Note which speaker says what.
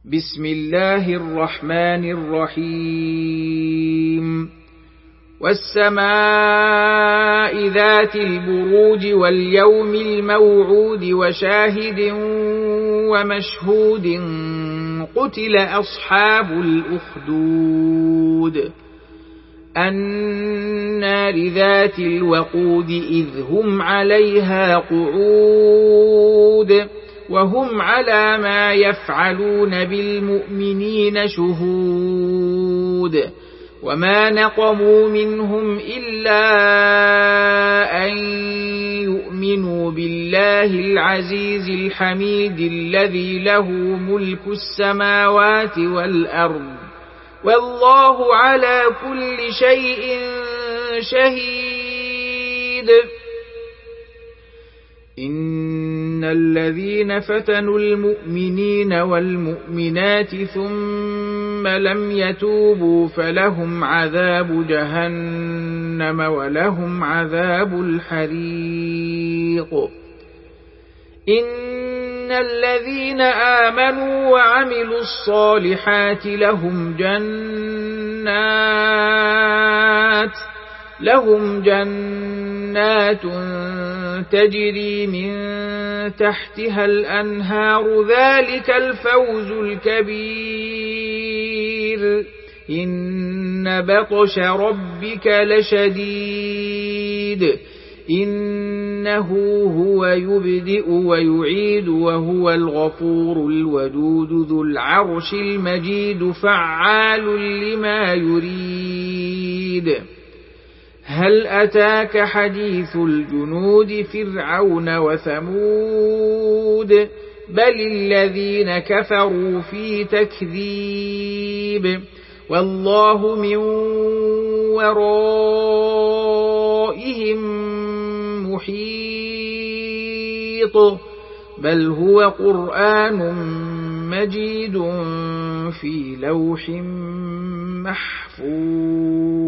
Speaker 1: بسم الله الرحمن الرحيم والسماء ذات البروج واليوم الموعود وشاهد ومشهود قتل أصحاب الأخدود النار ذات الوقود إذ هم عليها قعود وهم على ما يفعلون بالمؤمنين شهود وما نقموا منهم إلا أن يؤمنوا بالله العزيز الحميد الذي له ملك السماوات والأرض والله على كل شيء شهيد. إن الذين فتنوا المؤمنين والمؤمنات ثم لم يتوبوا فلهم عذاب جهنم ولهم عذاب الحريق. إن الذين آمنوا وعملوا الصالحات لهم جنات تجري من تحتها الأنهار ذلك الفوز الكبير. إن بطش ربك لشديد إنه هو يبدئ ويعيد وهو الغفور الودود ذو العرش المجيد فعال لما يريد. هل أتاك حديث الجنود فرعون وثمود بل الذين كفروا في تكذيب والله من ورائهم محيط بل هو قرآن مجيد في لوح محفوظ.